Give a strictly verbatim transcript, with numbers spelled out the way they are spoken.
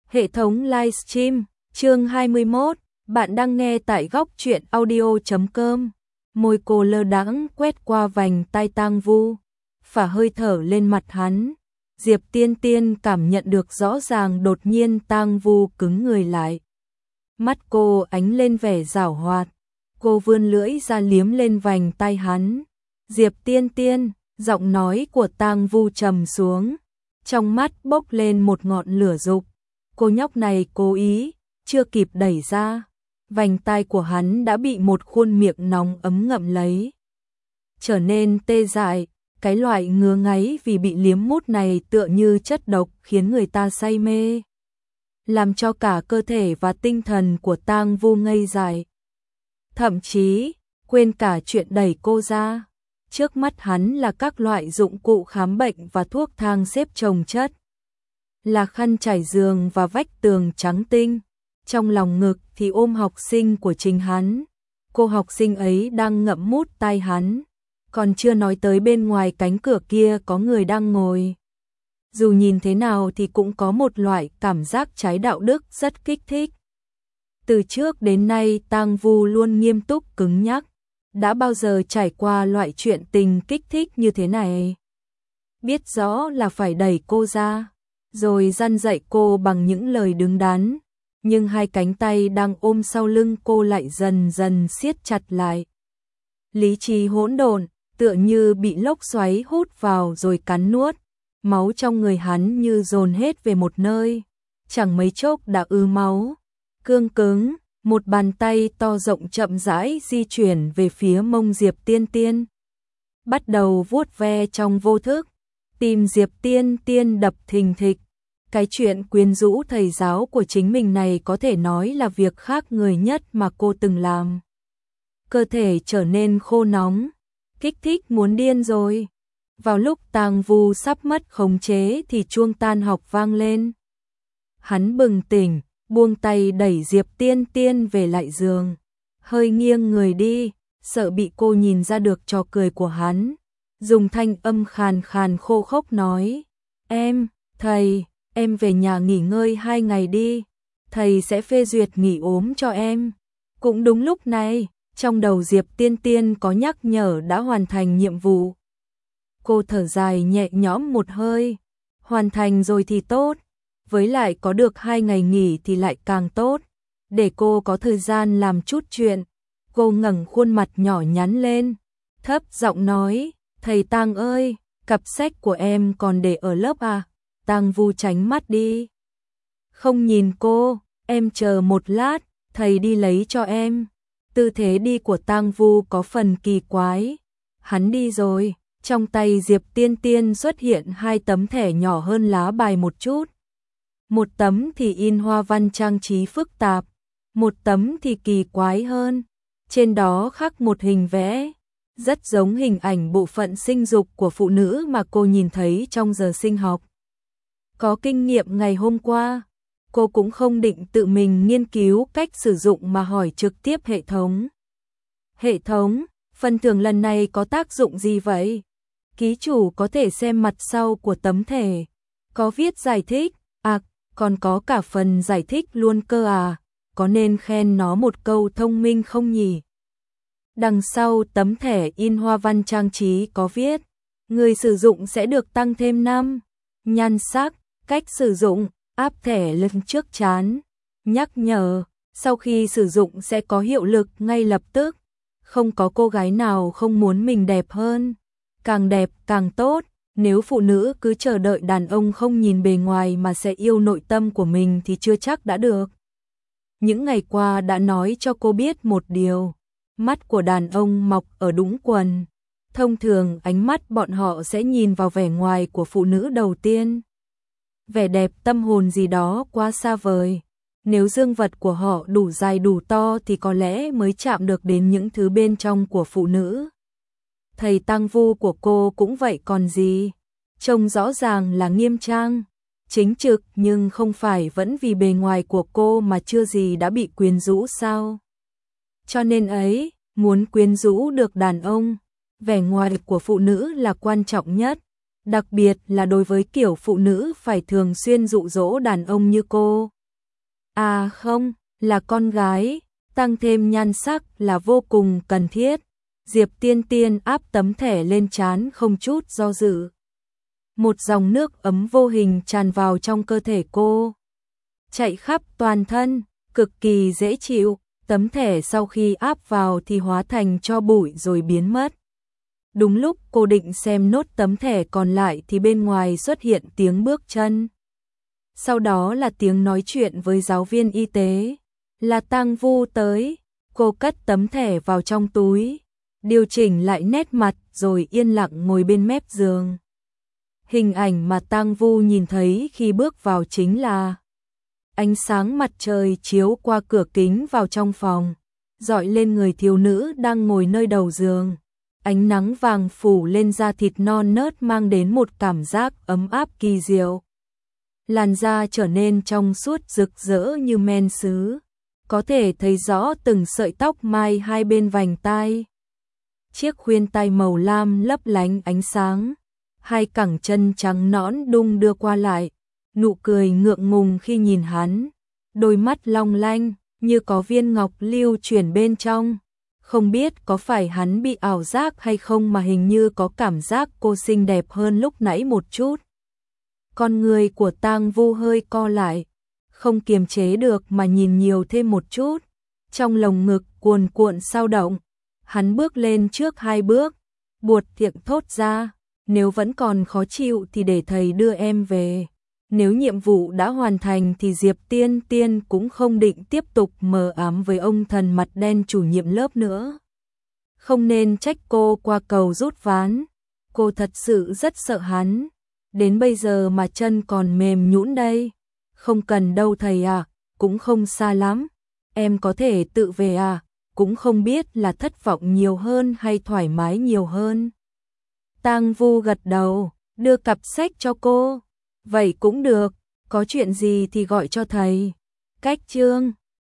Hệ thống livestream, chương hai mươi mốt, bạn đang nghe tại góc truyện audio chấm com. Môi cô lơ đãng quét qua vành tai Tang Vu, phả hơi thở lên mặt hắn. Diệp Tiên Tiên cảm nhận được rõ ràng đột nhiên Tang Vu cứng người lại. Mắt cô ánh lên vẻ giảo hoạt, cô vươn lưỡi ra liếm lên vành tai hắn. Diệp Tiên Tiên, giọng nói của Tang Vu trầm xuống, trong mắt bốc lên một ngọn lửa dục. Cô nhóc này cố ý, chưa kịp đẩy ra, vành tai của hắn đã bị một khuôn miệng nóng ấm ngậm lấy. Trở nên tê dại, cái loại ngứa ngáy vì bị liếm mút này tựa như chất độc khiến người ta say mê, làm cho cả cơ thể và tinh thần của Tang Vu ngây dại. Thậm chí, quên cả chuyện đẩy cô ra. Trước mắt hắn là các loại dụng cụ khám bệnh và thuốc thang xếp chồng chất. Là khăn trải giường và vách tường trắng tinh. Trong lòng ngực thì ôm học sinh của chính hắn. Cô học sinh ấy đang ngậm mút tai hắn. Còn chưa nói tới bên ngoài cánh cửa kia có người đang ngồi. Dù nhìn thế nào thì cũng có một loại cảm giác trái đạo đức rất kích thích. Từ trước đến nay Tang Vu luôn nghiêm túc cứng nhắc. Đã bao giờ trải qua loại chuyện tình kích thích như thế này. Biết rõ là phải đẩy cô ra, rồi răn dạy cô bằng những lời đứng đắn, nhưng hai cánh tay đang ôm sau lưng cô lại dần dần siết chặt lại. Lý trí hỗn độn, tựa như bị lốc xoáy hút vào rồi cắn nuốt, máu trong người hắn như dồn hết về một nơi, chẳng mấy chốc đã ứ máu. Cương cứng, một bàn tay to rộng chậm rãi di chuyển về phía mông Diệp Tiên Tiên. Bắt đầu vuốt ve trong vô thức, tim Diệp Tiên Tiên đập thình thịch. Cái chuyện quyến rũ thầy giáo của chính mình này có thể nói là việc khác người nhất mà cô từng làm. Cơ thể trở nên khô nóng, kích thích muốn điên rồi. Vào lúc Tang Vu sắp mất khống chế thì chuông tan học vang lên. Hắn bừng tỉnh, buông tay đẩy Diệp Tiên Tiên về lại giường, hơi nghiêng người đi, sợ bị cô nhìn ra được trò cười của hắn. Dùng thanh âm khàn khàn khô khốc nói, em, thầy, em về nhà nghỉ ngơi hai ngày đi, thầy sẽ phê duyệt nghỉ ốm cho em. Cũng đúng lúc này, trong đầu Diệp Tiên Tiên có nhắc nhở đã hoàn thành nhiệm vụ. Cô thở dài nhẹ nhõm một hơi, hoàn thành rồi thì tốt. Với lại có được hai ngày nghỉ thì lại càng tốt, để cô có thời gian làm chút chuyện. Cô ngẩng khuôn mặt nhỏ nhắn lên, thấp giọng nói, thầy Tang ơi, cặp sách của em còn để ở lớp à? Tang Vu tránh mắt đi, không nhìn cô, em chờ một lát, thầy đi lấy cho em. Tư thế đi của Tang Vu có phần kỳ quái. Hắn đi rồi, trong tay Diệp Tiên Tiên xuất hiện hai tấm thẻ nhỏ hơn lá bài một chút. Một tấm thì in hoa văn trang trí phức tạp, một tấm thì kỳ quái hơn. Trên đó khắc một hình vẽ, rất giống hình ảnh bộ phận sinh dục của phụ nữ mà cô nhìn thấy trong giờ sinh học. Có kinh nghiệm ngày hôm qua, cô cũng không định tự mình nghiên cứu cách sử dụng mà hỏi trực tiếp hệ thống. Hệ thống, phần thưởng lần này có tác dụng gì vậy? Ký chủ có thể xem mặt sau của tấm thẻ, có viết giải thích, à, còn có cả phần giải thích luôn cơ à, có nên khen nó một câu thông minh không nhỉ? Đằng sau tấm thẻ in hoa văn trang trí có viết, người sử dụng sẽ được tăng thêm năm. Nhan sắc, cách sử dụng, áp thẻ lên trước trán. Nhắc nhở, sau khi sử dụng sẽ có hiệu lực ngay lập tức. Không có cô gái nào không muốn mình đẹp hơn. Càng đẹp càng tốt. Nếu phụ nữ cứ chờ đợi đàn ông không nhìn bề ngoài mà sẽ yêu nội tâm của mình thì chưa chắc đã được. Những ngày qua đã nói cho cô biết một điều. Mắt của đàn ông mọc ở đũng quần. Thông thường ánh mắt bọn họ sẽ nhìn vào vẻ ngoài của phụ nữ đầu tiên. Vẻ đẹp tâm hồn gì đó quá xa vời. Nếu dương vật của họ đủ dài đủ to thì có lẽ mới chạm được đến những thứ bên trong của phụ nữ. Thầy Tang Vu của cô cũng vậy còn gì. Trông rõ ràng là nghiêm trang, chính trực nhưng không phải vẫn vì bề ngoài của cô mà chưa gì đã bị quyến rũ sao. Cho nên ấy, muốn quyến rũ được đàn ông, vẻ ngoài của phụ nữ là quan trọng nhất. Đặc biệt là đối với kiểu phụ nữ phải thường xuyên dụ dỗ đàn ông như cô, À không, là con gái, tăng thêm nhan sắc là vô cùng cần thiết. Diệp Tiên Tiên áp tấm thẻ lên trán không chút do dự. Một dòng nước ấm vô hình tràn vào trong cơ thể cô, chạy khắp toàn thân, cực kỳ dễ chịu. Tấm thẻ sau khi áp vào thì hóa thành tro bụi rồi biến mất. Đúng lúc cô định xem nốt tấm thẻ còn lại thì bên ngoài xuất hiện tiếng bước chân. Sau đó là tiếng nói chuyện với giáo viên y tế. Là Tang Vu tới. Cô cất tấm thẻ vào trong túi, điều chỉnh lại nét mặt rồi yên lặng ngồi bên mép giường. Hình ảnh mà Tang Vu nhìn thấy khi bước vào chính là ánh sáng mặt trời chiếu qua cửa kính vào trong phòng, rọi lên người thiếu nữ đang ngồi nơi đầu giường. Ánh nắng vàng phủ lên da thịt non nớt mang đến một cảm giác ấm áp kỳ diệu. Làn da trở nên trong suốt rực rỡ như men sứ, có thể thấy rõ từng sợi tóc mai hai bên vành tai. Chiếc khuyên tai màu lam lấp lánh ánh sáng, hai cẳng chân trắng nõn đung đưa qua lại, nụ cười ngượng ngùng khi nhìn hắn, đôi mắt long lanh như có viên ngọc lưu chuyển bên trong. Không biết có phải hắn bị ảo giác hay không mà hình như có cảm giác cô xinh đẹp hơn lúc nãy một chút. Con người của Tang Vu hơi co lại, không kiềm chế được mà nhìn nhiều thêm một chút. Trong lồng ngực cuồn cuộn sao động, hắn bước lên trước hai bước, buột miệng thốt ra, nếu vẫn còn khó chịu thì để thầy đưa em về. Nếu nhiệm vụ đã hoàn thành thì Diệp Tiên Tiên cũng không định tiếp tục mờ ám với ông thần mặt đen chủ nhiệm lớp nữa. Không nên trách cô qua cầu rút ván, cô thật sự rất sợ hắn, đến bây giờ mà chân còn mềm nhũn đây. Không cần đâu thầy à, cũng không xa lắm, em có thể tự về à, cũng không biết là thất vọng nhiều hơn hay thoải mái nhiều hơn. Tang Vu gật đầu, đưa cặp sách cho cô. Vậy cũng được, có chuyện gì thì gọi cho thầy. Cách chương